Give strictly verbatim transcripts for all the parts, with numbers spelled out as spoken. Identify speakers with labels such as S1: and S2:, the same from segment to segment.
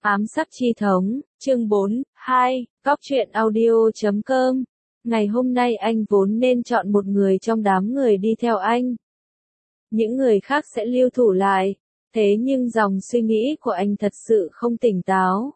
S1: Ám sát chi thống, chương bốn, hai, góc truyện audio.com. Ngày hôm nay anh vốn nên chọn một người trong đám người đi theo anh. Những người khác sẽ lưu thủ lại, thế nhưng dòng suy nghĩ của anh thật sự không tỉnh táo.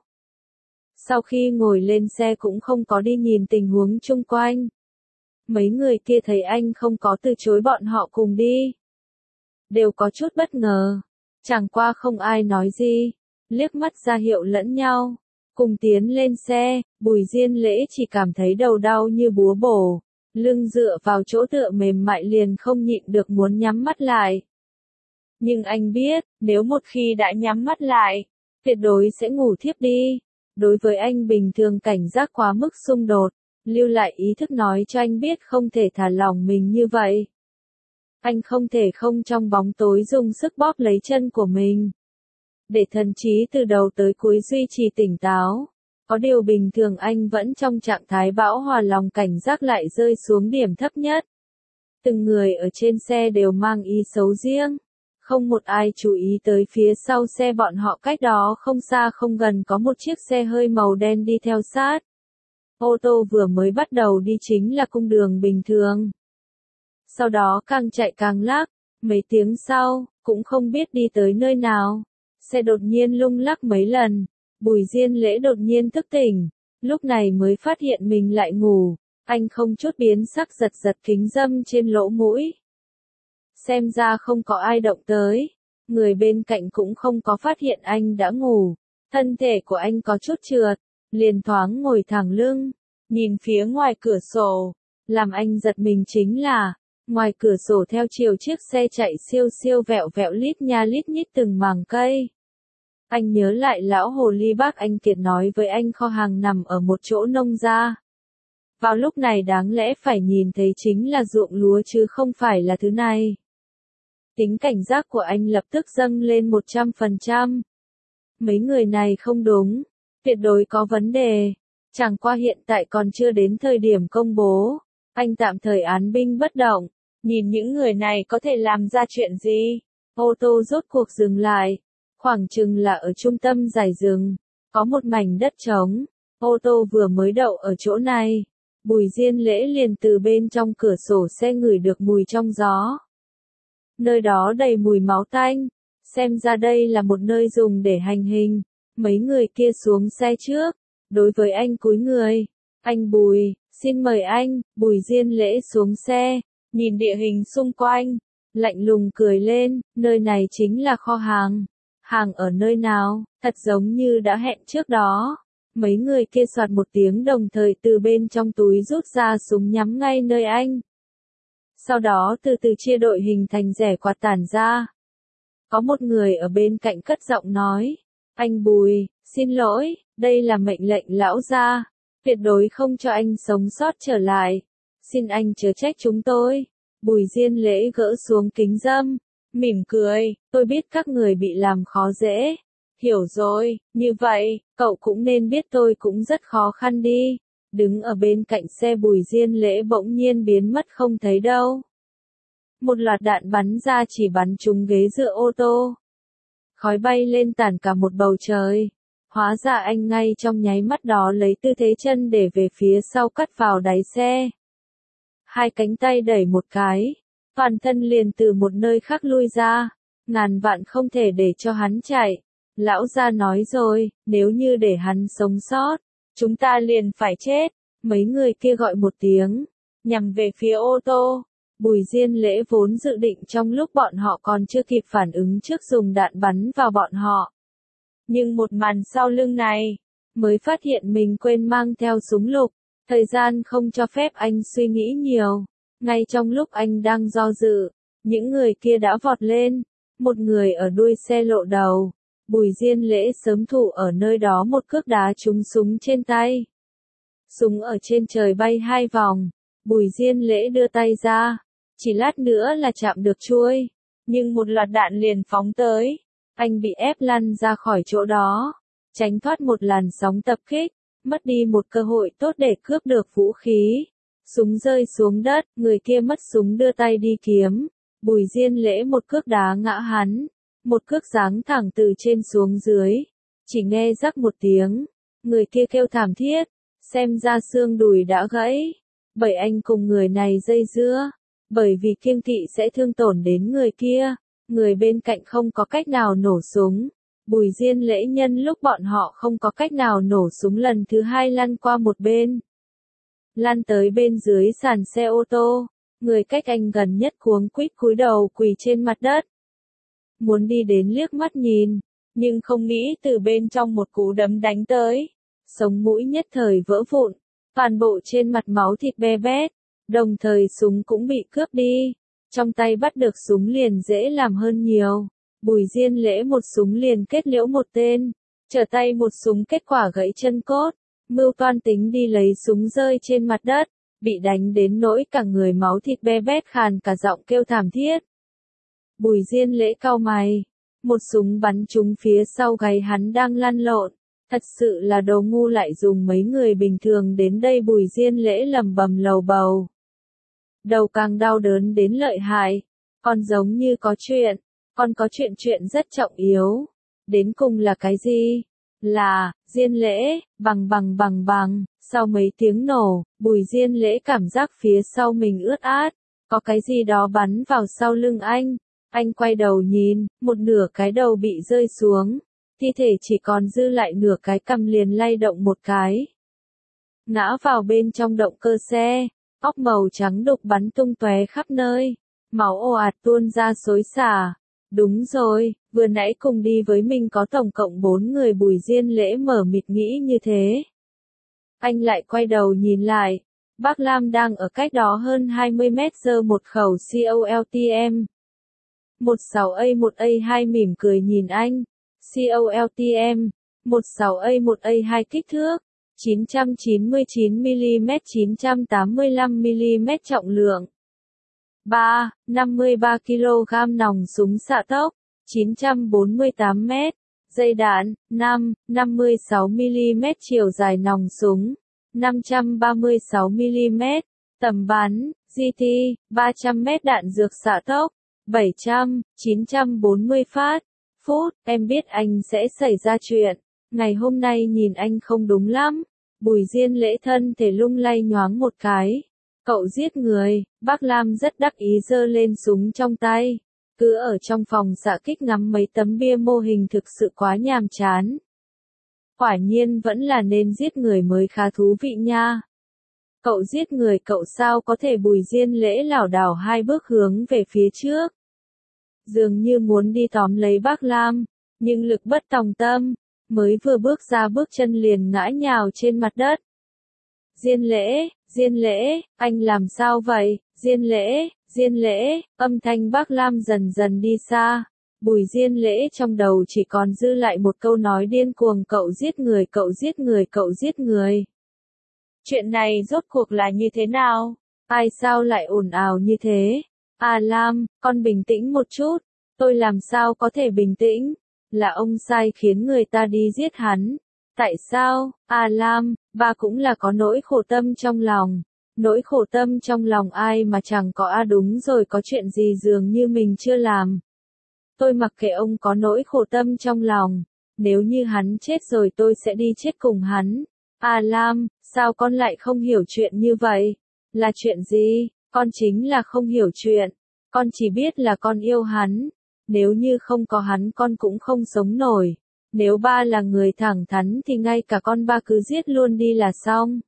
S1: Sau khi ngồi lên xe cũng không có đi nhìn tình huống chung quanh. Mấy người kia thấy anh không có từ chối bọn họ cùng đi. Đều có chút bất ngờ, chẳng qua không ai nói gì. Liếc mắt ra hiệu lẫn nhau, cùng tiến lên xe. Bùi Diên Lễ chỉ cảm thấy đầu đau như búa bổ, lưng dựa vào chỗ tựa mềm mại liền không nhịn được muốn nhắm mắt lại. Nhưng anh biết, nếu một khi đã nhắm mắt lại, tuyệt đối sẽ ngủ thiếp đi. Đối với anh bình thường cảnh giác quá mức xung đột, lưu lại ý thức nói cho anh biết không thể thả lỏng mình như vậy. Anh không thể không trong bóng tối dùng sức bóp lấy chân của mình, để thần trí từ đầu tới cuối duy trì tỉnh táo. Có điều bình thường anh vẫn trong trạng thái bão hòa, lòng cảnh giác lại rơi xuống điểm thấp nhất. Từng người ở trên xe đều mang ý xấu riêng. Không một ai chú ý tới phía sau xe bọn họ cách đó không xa không gần có một chiếc xe hơi màu đen đi theo sát. Ô tô vừa mới bắt đầu đi chính là cung đường bình thường. Sau đó càng chạy càng lắc, mấy tiếng sau, cũng không biết đi tới nơi nào. Xe đột nhiên lung lắc mấy lần, Bùi Diên Lễ đột nhiên thức tỉnh, lúc này mới phát hiện mình lại ngủ, anh không chút biến sắc giật giật kính râm trên lỗ mũi. Xem ra không có ai động tới, người bên cạnh cũng không có phát hiện anh đã ngủ, thân thể của anh có chút trượt, liền thoáng ngồi thẳng lưng, nhìn phía ngoài cửa sổ, làm anh giật mình chính là, ngoài cửa sổ theo chiều chiếc xe chạy siêu siêu vẹo vẹo lít nha lít nhít từng mảng cây. Anh nhớ lại lão hồ ly bác anh Kiệt nói với anh kho hàng nằm ở một chỗ nông gia. Vào lúc này đáng lẽ phải nhìn thấy chính là ruộng lúa chứ không phải là thứ này. Tính cảnh giác của anh lập tức dâng lên một trăm phần trăm. Mấy người này không đúng, tuyệt đối có vấn đề. Chẳng qua hiện tại còn chưa đến thời điểm công bố. Anh tạm thời án binh bất động, nhìn những người này có thể làm ra chuyện gì. Ô tô rốt cuộc dừng lại. Khoảng chừng là ở trung tâm giải rừng, có một mảnh đất trống, ô tô vừa mới đậu ở chỗ này. Bùi Diên Lễ liền từ bên trong cửa sổ xe ngửi được mùi trong gió. Nơi đó đầy mùi máu tanh, xem ra đây là một nơi dùng để hành hình. Mấy người kia xuống xe trước, đối với anh cúi người. Anh Bùi, xin mời anh. Bùi Diên Lễ xuống xe, nhìn địa hình xung quanh, lạnh lùng cười lên, nơi này chính là kho hàng. Hàng ở nơi nào, thật giống như đã hẹn trước đó. Mấy người kia soạt một tiếng đồng thời từ bên trong túi rút ra súng nhắm ngay nơi anh. Sau đó từ từ chia đội hình thành rẻ quạt tản ra. Có một người ở bên cạnh cất giọng nói, anh Bùi, xin lỗi, đây là mệnh lệnh lão gia, tuyệt đối không cho anh sống sót trở lại. Xin anh chớ trách chúng tôi. Bùi Diên Lễ gỡ xuống kính râm, mỉm cười, tôi biết các người bị làm khó dễ. Hiểu rồi, như vậy, cậu cũng nên biết tôi cũng rất khó khăn đi. Đứng ở bên cạnh xe Bùi Diên Lễ bỗng nhiên biến mất không thấy đâu. Một loạt đạn bắn ra chỉ bắn trúng ghế dựa ô tô. Khói bay lên tản cả một bầu trời. Hóa ra anh ngay trong nháy mắt đó lấy tư thế chân để về phía sau cắt vào đáy xe. Hai cánh tay đẩy một cái. Toàn thân liền từ một nơi khác lui ra, ngàn vạn không thể để cho hắn chạy. Lão gia nói rồi, nếu như để hắn sống sót, chúng ta liền phải chết. Mấy người kia gọi một tiếng, nhằm về phía ô tô. Bùi Diên Lễ vốn dự định trong lúc bọn họ còn chưa kịp phản ứng trước dùng đạn bắn vào bọn họ. Nhưng một màn sau lưng này, mới phát hiện mình quên mang theo súng lục. Thời gian không cho phép anh suy nghĩ nhiều. Ngay trong lúc anh đang do dự, những người kia đã vọt lên. Một người ở đuôi xe lộ đầu. Bùi Diên Lễ sớm thủ ở nơi đó một cước đá trúng súng trên tay. Súng ở trên trời bay hai vòng. Bùi Diên Lễ đưa tay ra. Chỉ lát nữa là chạm được chuôi. Nhưng một loạt đạn liền phóng tới. Anh bị ép lăn ra khỏi chỗ đó. Tránh thoát một làn sóng tập kích. Mất đi một cơ hội tốt để cướp được vũ khí. Súng rơi xuống đất, người kia mất súng đưa tay đi kiếm. Bùi Diên Lễ một cước đá ngã hắn. Một cước giáng thẳng từ trên xuống dưới. Chỉ nghe rắc một tiếng, người kia kêu thảm thiết, xem ra xương đùi đã gãy. Bởi anh cùng người này dây dưa, bởi vì kiêng kỵ sẽ thương tổn đến người kia, người bên cạnh không có cách nào nổ súng. Bùi Diên Lễ nhân lúc bọn họ không có cách nào nổ súng lần thứ hai lăn qua một bên. Lăn tới bên dưới sàn xe ô tô, người cách anh gần nhất cuống quýt cúi đầu quỳ trên mặt đất. Muốn đi đến liếc mắt nhìn, nhưng không nghĩ từ bên trong một cú đấm đánh tới. Sống mũi nhất thời vỡ vụn, toàn bộ trên mặt máu thịt be bét, đồng thời súng cũng bị cướp đi. Trong tay bắt được súng liền dễ làm hơn nhiều. Bùi Diên Lễ một súng liền kết liễu một tên, trở tay một súng kết quả gãy chân cốt. Mưu toan tính đi lấy súng rơi trên mặt đất, bị đánh đến nỗi cả người máu thịt be bét khàn cả giọng kêu thảm thiết. Bùi Diên Lễ cau mày, một súng bắn trúng phía sau gáy hắn đang lăn lộn. Thật sự là đồ ngu lại dùng mấy người bình thường đến đây. Bùi Diên Lễ lầm bầm lầu bầu. Đầu càng đau đớn đến lợi hại, còn giống như có chuyện, còn có chuyện chuyện rất trọng yếu. Đến cùng là cái gì? Là, Diên Lễ, bằng bằng bằng bằng, sau mấy tiếng nổ, Bùi Diên Lễ cảm giác phía sau mình ướt át, có cái gì đó bắn vào sau lưng anh. Anh quay đầu nhìn, một nửa cái đầu bị rơi xuống, thi thể chỉ còn dư lại nửa cái cằm liền lay động một cái. Ngã vào bên trong động cơ xe, óc màu trắng đục bắn tung tóe khắp nơi, máu ồ ạt tuôn ra xối xả. Đúng rồi, vừa nãy cùng đi với mình có tổng cộng bốn người. Bùi Diên Lễ mở mịt nghĩ như thế. Anh lại quay đầu nhìn lại, bác Lam đang ở cách đó hơn hai mươi mét giơ một khẩu COLTM. mười sáu A một A hai mỉm cười nhìn anh. COLTM, mười sáu A một A hai kích thước, chín trăm chín mươi chín mi-li-mét chín trăm tám mươi lăm mi-li-mét trọng lượng. ba, năm mươi ba ki lô gam nòng súng xạ tốc, chín trăm bốn mươi tám mét. Dây đạn, năm, năm mươi sáu mi-li-mét chiều dài nòng súng, năm trăm ba mươi sáu mi-li-mét. Tầm bắn, giê tê, ba trăm mét đạn dược xạ tốc, bảy trăm, chín trăm bốn mươi phát. Phút, em biết anh sẽ xảy ra chuyện. Ngày hôm nay nhìn anh không đúng lắm. Bùi Diên Lễ thân thể lung lay nhoáng một cái. Cậu giết người, bác Lam rất đắc ý giơ lên súng trong tay. Cứ ở trong phòng xạ kích ngắm mấy tấm bia mô hình thực sự quá nhàm chán. Quả nhiên vẫn là nên giết người mới khá thú vị nha. Cậu giết người cậu sao có thể? Bùi Diên Lễ lảo đảo hai bước hướng về phía trước. Dường như muốn đi tóm lấy bác Lam, nhưng lực bất tòng tâm, mới vừa bước ra bước chân liền ngã nhào trên mặt đất. Diên Lễ, Diên Lễ, anh làm sao vậy? Diên Lễ, Diên Lễ, âm thanh bác Lam dần dần đi xa. Bùi Diên Lễ trong đầu chỉ còn dư lại một câu nói điên cuồng: cậu giết người, cậu giết người, cậu giết người. Chuyện này rốt cuộc là như thế nào? Ai sao lại ồn ào như thế? À Lam, con bình tĩnh một chút. Tôi làm sao có thể bình tĩnh? Là ông sai khiến người ta đi giết hắn. Tại sao? À Lam, ba cũng là có nỗi khổ tâm trong lòng. Nỗi khổ tâm trong lòng ai mà chẳng có? À đúng rồi, có chuyện gì dường như mình chưa làm. Tôi mặc kệ ông có nỗi khổ tâm trong lòng. Nếu như hắn chết rồi tôi sẽ đi chết cùng hắn. À Lam, sao con lại không hiểu chuyện như vậy? Là chuyện gì? Con chính là không hiểu chuyện. Con chỉ biết là con yêu hắn. Nếu như không có hắn con cũng không sống nổi. Nếu ba là người thẳng thắn thì ngay cả con ba cứ giết luôn đi là xong.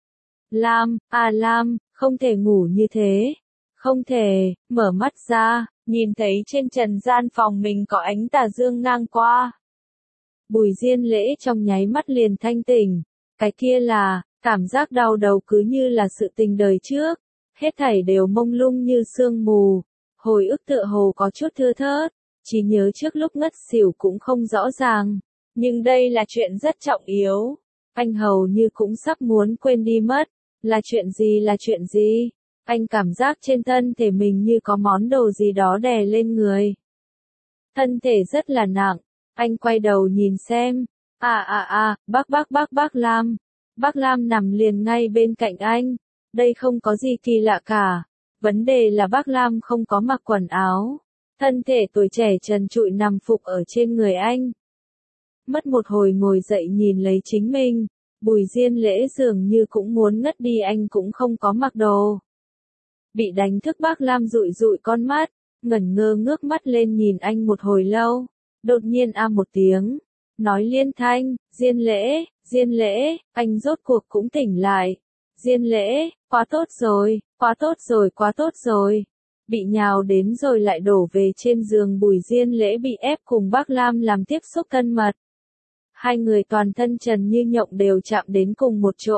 S1: Lam, à Lam, không thể ngủ như thế. Không thể, mở mắt ra, nhìn thấy trên trần gian phòng mình có ánh tà dương ngang qua. Bùi Diên Lễ trong nháy mắt liền thanh tỉnh. Cái kia là, cảm giác đau đầu cứ như là sự tình đời trước. Hết thảy đều mông lung như sương mù. Hồi ức tựa hồ có chút thưa thớt. Chỉ nhớ trước lúc ngất xỉu cũng không rõ ràng. Nhưng đây là chuyện rất trọng yếu. Anh hầu như cũng sắp muốn quên đi mất. Là chuyện gì là chuyện gì? Anh cảm giác trên thân thể mình như có món đồ gì đó đè lên người. Thân thể rất là nặng. Anh quay đầu nhìn xem. À à à, bác bác bác bác Lam. Bác Lam nằm liền ngay bên cạnh anh. Đây không có gì kỳ lạ cả. Vấn đề là bác Lam không có mặc quần áo. Thân thể tuổi trẻ trần trụi nằm phục ở trên người anh. mất một hồi ngồi dậy nhìn lấy chính mình, Bùi Diên Lễ dường như cũng muốn ngất đi, anh cũng không có mặc đồ. Bị đánh thức bác Lam dụi dụi con mắt, ngẩn ngơ ngước mắt lên nhìn anh một hồi lâu, đột nhiên a một tiếng, nói liên thanh, Diên Lễ, Diên Lễ, anh rốt cuộc cũng tỉnh lại. Diên Lễ, quá tốt rồi, quá tốt rồi, quá tốt rồi. Bị nhào đến rồi lại đổ về trên giường, Bùi Diên Lễ bị ép cùng bác Lam làm tiếp xúc thân mật. Hai người toàn thân trần như nhộng đều chạm đến cùng một chỗ.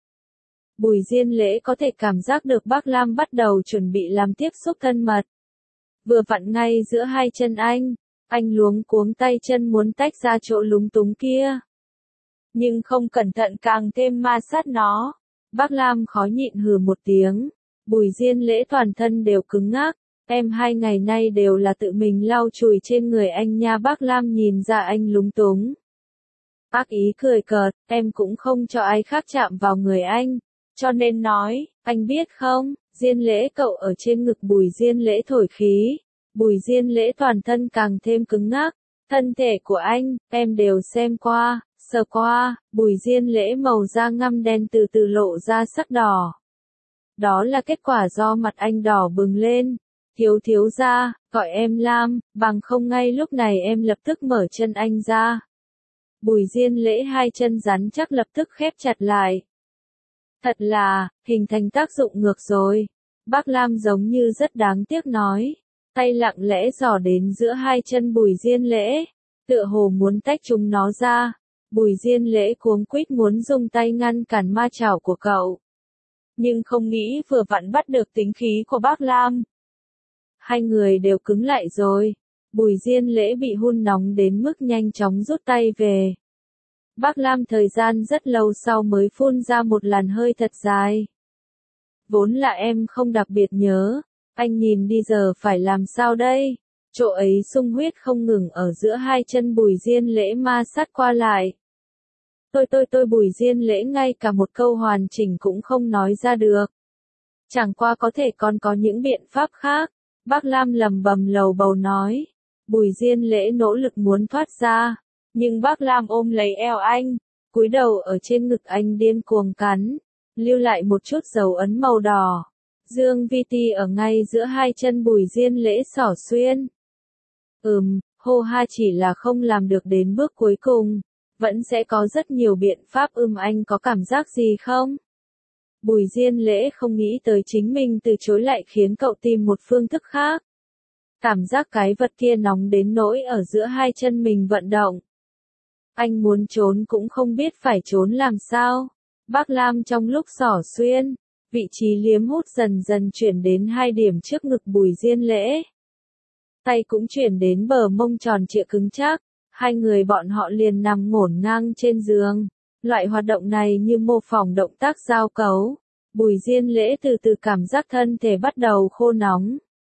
S1: Bùi Diên Lễ có thể cảm giác được bác Lam bắt đầu chuẩn bị làm tiếp xúc thân mật. Vừa vặn ngay giữa hai chân anh, anh luống cuống tay chân muốn tách ra chỗ lúng túng kia. Nhưng không cẩn thận càng thêm ma sát nó. Bác Lam khó nhịn hừ một tiếng. Bùi Diên Lễ toàn thân đều cứng ngắc. Em hai ngày nay đều là tự mình lau chùi trên người anh nha. Bác Lam nhìn ra anh lúng túng. Ác ý cười cợt, em cũng không cho ai khác chạm vào người anh. Cho nên nói, anh biết không, Diên Lễ cậu ở trên ngực Bùi Diên Lễ thổi khí. Bùi Diên Lễ toàn thân càng thêm cứng ngắc. Thân thể của anh, em đều xem qua, sờ qua, Bùi Diên Lễ màu da ngăm đen từ từ lộ ra sắc đỏ. Đó là kết quả do mặt anh đỏ bừng lên. Thiếu thiếu ra, gọi em Lam, bằng không ngay lúc này em lập tức mở chân anh ra. Bùi Diên Lễ hai chân rắn chắc lập tức khép chặt lại. Thật là, hình thành tác dụng ngược rồi. Bác Lam giống như rất đáng tiếc nói. Tay lặng lẽ dò đến giữa hai chân Bùi Diên Lễ. Tựa hồ muốn tách chúng nó ra. Bùi Diên Lễ cuống quýt muốn dùng tay ngăn cản ma chảo của cậu. Nhưng không nghĩ vừa vặn bắt được tính khí của bác Lam. Hai người đều cứng lại rồi. Bùi Diên Lễ bị hun nóng đến mức nhanh chóng rút tay về. Bác Lam thời gian rất lâu sau mới phun ra một làn hơi thật dài. Vốn là em không đặc biệt nhớ. Anh nhìn đi giờ phải làm sao đây? Chỗ ấy sung huyết không ngừng ở giữa hai chân Bùi Diên Lễ ma sát qua lại. Tôi tôi tôi Bùi Diên Lễ ngay cả một câu hoàn chỉnh cũng không nói ra được. Chẳng qua có thể còn có những biện pháp khác. Bác Lam lầm bầm lầu bầu nói. Bùi Diên Lễ nỗ lực muốn thoát ra. Nhưng bác Lam ôm lấy eo anh. Cúi đầu ở trên ngực anh điên cuồng cắn. Lưu lại một chút dấu ấn màu đỏ. Dương vi ti ở ngay giữa hai chân Bùi Diên Lễ xỏ xuyên. Ừm, hô ha chỉ là không làm được đến bước cuối cùng. Vẫn sẽ có rất nhiều biện pháp. Ừm anh có cảm giác gì không? Bùi Diên Lễ không nghĩ tới chính mình từ chối lại khiến cậu tìm một phương thức khác. Cảm giác cái vật kia nóng đến nỗi ở giữa hai chân mình vận động. Anh muốn trốn cũng không biết phải trốn làm sao. Bác Lam trong lúc xỏ xuyên, vị trí liếm hút dần dần chuyển đến hai điểm trước ngực Bùi Diên Lễ. Tay cũng chuyển đến bờ mông tròn trịa cứng chắc. Hai người bọn họ liền nằm ngổn ngang trên giường. Loại hoạt động này như mô phỏng động tác giao cấu. Bùi Diên Lễ từ từ cảm giác thân thể bắt đầu khô nóng.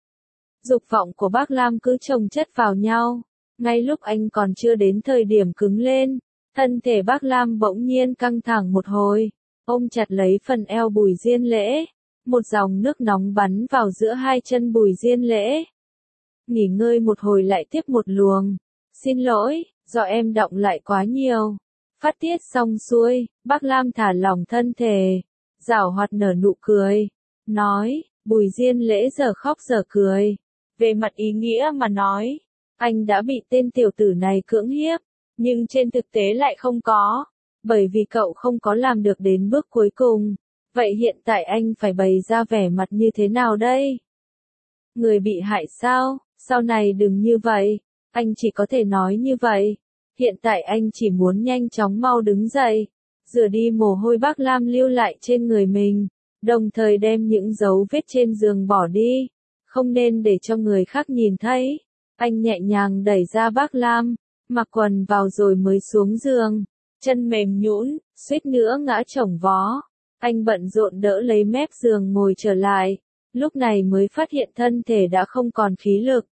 S1: Dục vọng của bác Lam cứ chồng chất vào nhau. Ngay lúc anh còn chưa đến thời điểm cứng lên, thân thể bác Lam bỗng nhiên căng thẳng một hồi, ôm chặt lấy phần eo Bùi Diên Lễ. Một dòng nước nóng bắn vào giữa hai chân Bùi Diên Lễ. Nghỉ ngơi một hồi lại tiếp một luồng. Xin lỗi, do em động lại quá nhiều. Phát tiết xong xuôi, bác Lam thả lỏng thân thể, giảo hoạt nở nụ cười, nói, Bùi Diên Lễ giờ khóc giờ cười. Về mặt ý nghĩa mà nói, anh đã bị tên tiểu tử này cưỡng hiếp, nhưng trên thực tế lại không có, bởi vì cậu không có làm được đến bước cuối cùng. Vậy hiện tại anh phải bày ra vẻ mặt như thế nào đây? Người bị hại sao? Sau này đừng như vậy. Anh chỉ có thể nói như vậy. Hiện tại anh chỉ muốn nhanh chóng mau đứng dậy, rửa đi mồ hôi bác Lam lưu lại trên người mình, đồng thời đem những dấu vết trên giường bỏ đi, không nên để cho người khác nhìn thấy. Anh nhẹ nhàng đẩy ra bác Lam, mặc quần vào rồi mới xuống giường, chân mềm nhũn, suýt nữa ngã chồng vó. Anh bận rộn đỡ lấy mép giường ngồi trở lại, lúc này mới phát hiện thân thể đã không còn khí lực.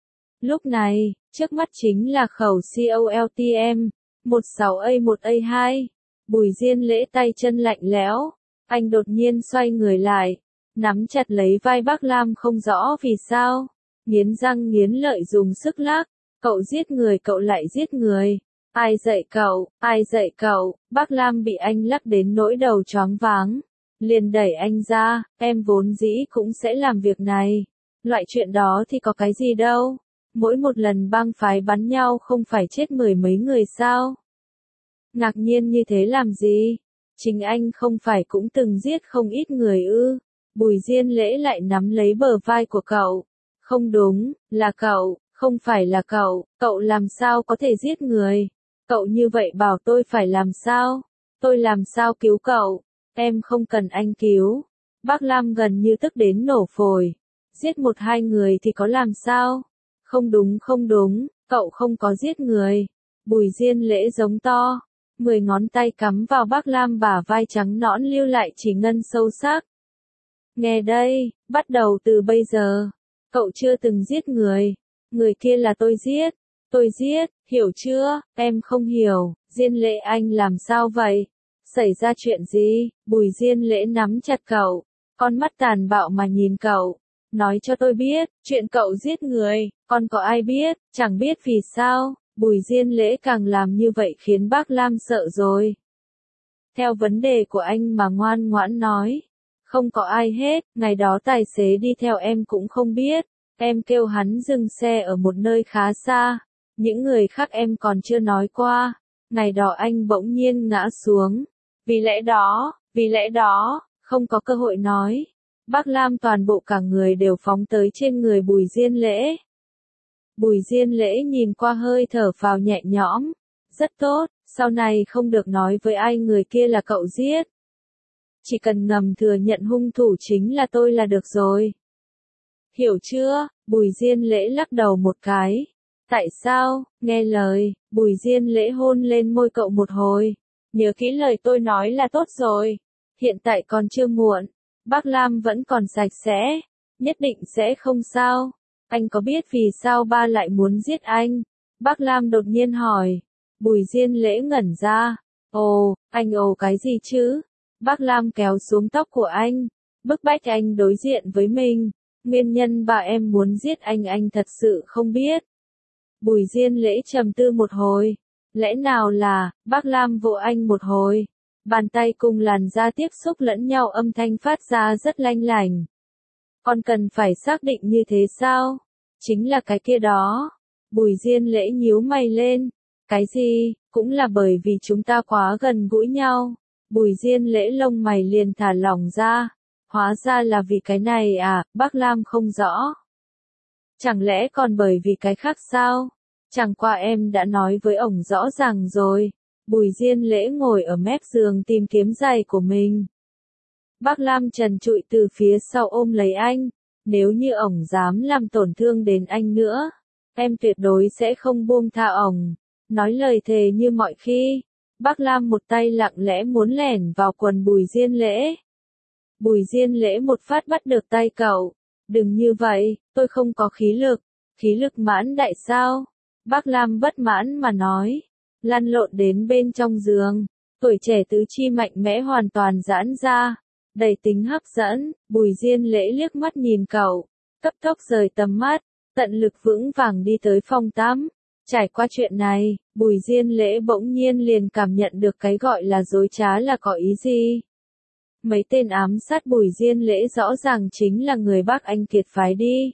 S1: Lúc này, trước mắt chính là khẩu COLTM, một sáu A một A hai. Bùi Diên Lễ tay chân lạnh lẽo. Anh đột nhiên xoay người lại, nắm chặt lấy vai bác Lam không rõ vì sao. Nghiến răng nghiến lợi dùng sức lắc. Cậu giết người cậu lại giết người. Ai dạy cậu, ai dạy cậu, bác Lam bị anh lắc đến nỗi đầu choáng váng. Liền đẩy anh ra, em vốn dĩ cũng sẽ làm việc này. Loại chuyện đó thì có cái gì đâu. Mỗi một lần bang phái bắn nhau không phải chết mười mấy người sao? Ngạc nhiên như thế làm gì? Chính anh không phải cũng từng giết không ít người ư? Bùi Diên Lễ lại nắm lấy bờ vai của cậu. Không đúng, là cậu, không phải là cậu, cậu làm sao có thể giết người? Cậu như vậy bảo tôi phải làm sao? Tôi làm sao cứu cậu? Em không cần anh cứu. Bác Lam gần như tức đến nổ phổi. Giết một hai người thì có làm sao? Không đúng không đúng, cậu không có giết người. Bùi Diên Lễ giống to. Mười ngón tay cắm vào bác Lam bả vai trắng nõn lưu lại chỉ ngân sâu sắc. Nghe đây, bắt đầu từ bây giờ. Cậu chưa từng giết người. Người kia là tôi giết. Tôi giết, hiểu chưa? Em không hiểu. Diên Lễ anh làm sao vậy? Xảy ra chuyện gì? Bùi Diên Lễ nắm chặt cậu. Con mắt tàn bạo mà nhìn cậu. Nói cho tôi biết, chuyện cậu giết người, còn có ai biết, chẳng biết vì sao. Bùi Diên Lễ càng làm như vậy khiến bác Lam sợ rồi. Theo vấn đề của anh mà ngoan ngoãn nói. Không có ai hết, ngày đó tài xế đi theo em cũng không biết. Em kêu hắn dừng xe ở một nơi khá xa. Những người khác em còn chưa nói qua. Ngày đó anh bỗng nhiên ngã xuống. Vì lẽ đó, vì lẽ đó, không có cơ hội nói. Bác Lam toàn bộ cả người đều phóng tới trên người Bùi Diên Lễ. Bùi Diên Lễ nhìn qua hơi thở phào nhẹ nhõm. Rất tốt, sau này không được nói với ai người kia là cậu giết. Chỉ cần ngầm thừa nhận hung thủ chính là tôi là được rồi. Hiểu chưa? Bùi Diên Lễ lắc đầu một cái. Tại sao? Nghe lời, Bùi Diên Lễ hôn lên môi cậu một hồi. Nhớ kỹ lời tôi nói là tốt rồi. Hiện tại còn chưa muộn. Bác Lam vẫn còn sạch sẽ. Nhất định sẽ không sao. Anh có biết vì sao ba lại muốn giết anh? Bác Lam đột nhiên hỏi. Bùi Diên Lễ ngẩn ra. Ồ, anh ồ cái gì chứ? Bác Lam kéo xuống tóc của anh. Bức bách anh đối diện với mình. Nguyên nhân bà em muốn giết anh anh thật sự không biết. Bùi Diên Lễ trầm tư một hồi. Lẽ nào là, bác Lam vỗ anh một hồi. Bàn tay cùng làn da tiếp xúc lẫn nhau âm thanh phát ra rất lanh lảnh. Còn cần phải xác định như thế sao? Chính là cái kia đó. Bùi Diên Lễ nhíu mày lên. Cái gì? Cũng là bởi vì chúng ta quá gần gũi nhau. Bùi Diên Lễ lông mày liền thả lỏng ra. Hóa ra là vì cái này à, bác Lam không rõ. Chẳng lẽ còn bởi vì cái khác sao? Chẳng qua em đã nói với ổng rõ ràng rồi. Bùi Diên Lễ ngồi ở mép giường tìm kiếm giày của mình. Bác Lam trần trụi từ phía sau ôm lấy anh. Nếu như ổng dám làm tổn thương đến anh nữa, em tuyệt đối sẽ không buông tha ổng. Nói lời thề như mọi khi. Bác Lam một tay lặng lẽ muốn lẻn vào quần Bùi Diên Lễ. Bùi Diên Lễ một phát bắt được tay cậu. Đừng như vậy, tôi không có khí lực. Khí lực mãn đại sao? Bác Lam bất mãn mà nói. Lăn lộn đến bên trong giường. Tuổi trẻ tứ chi mạnh mẽ hoàn toàn giãn ra. Đầy tính hấp dẫn, Bùi Diên Lễ liếc mắt nhìn cậu. Cấp tốc rời tầm mắt. Tận lực vững vàng đi tới phòng tắm. Trải qua chuyện này, Bùi Diên Lễ bỗng nhiên liền cảm nhận được cái gọi là dối trá là có ý gì. Mấy tên ám sát Bùi Diên Lễ rõ ràng chính là người bác anh Kiệt phái đi.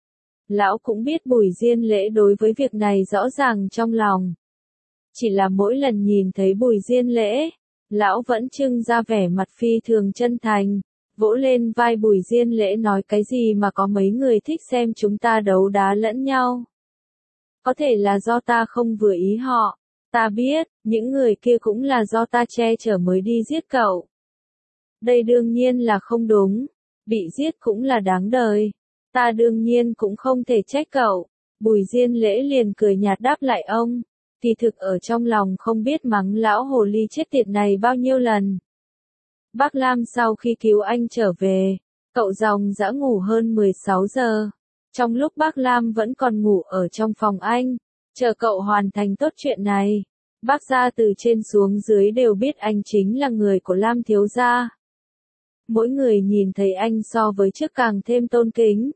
S1: Lão cũng biết Bùi Diên Lễ đối với việc này rõ ràng trong lòng. Chỉ là mỗi lần nhìn thấy Bùi Diên Lễ, lão vẫn trưng ra vẻ mặt phi thường chân thành, vỗ lên vai Bùi Diên Lễ nói cái gì mà có mấy người thích xem chúng ta đấu đá lẫn nhau. Có thể là do ta không vừa ý họ. Ta biết, những người kia cũng là do ta che chở mới đi giết cậu. Đây đương nhiên là không đúng. Bị giết cũng là đáng đời. Ta đương nhiên cũng không thể trách cậu. Bùi Diên Lễ liền cười nhạt đáp lại ông. Kỳ thực ở trong lòng không biết mắng lão hồ ly chết tiệt này bao nhiêu lần. Bác Lam sau khi cứu anh trở về, cậu dòng dã ngủ hơn mười sáu giờ. Trong lúc bác Lam vẫn còn ngủ ở trong phòng anh, chờ cậu hoàn thành tốt chuyện này. Bác gia từ trên xuống dưới đều biết anh chính là người của Lam thiếu gia. Mỗi người nhìn thấy anh so với trước càng thêm tôn kính.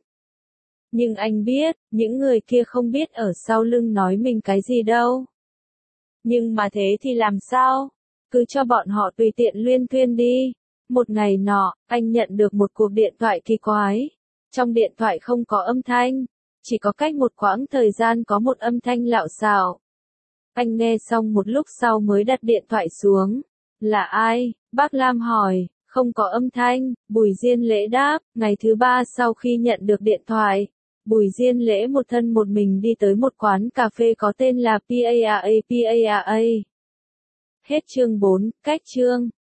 S1: Nhưng anh biết, những người kia không biết ở sau lưng nói mình cái gì đâu. Nhưng mà thế thì làm sao? Cứ cho bọn họ tùy tiện luyên thuyên đi. Một ngày nọ, anh nhận được một cuộc điện thoại kỳ quái. Trong điện thoại không có âm thanh, chỉ có cách một quãng thời gian có một âm thanh lạo xạo. Anh nghe xong một lúc sau mới đặt điện thoại xuống. Là ai? Bác Lam hỏi. Không có âm thanh, Bùi Diên Lễ đáp. Ngày thứ ba sau khi nhận được điện thoại, Bùi Diên Lễ một thân một mình đi tới một quán cà phê có tên là pê a a pê a a. Hết chương bốn, cách chương.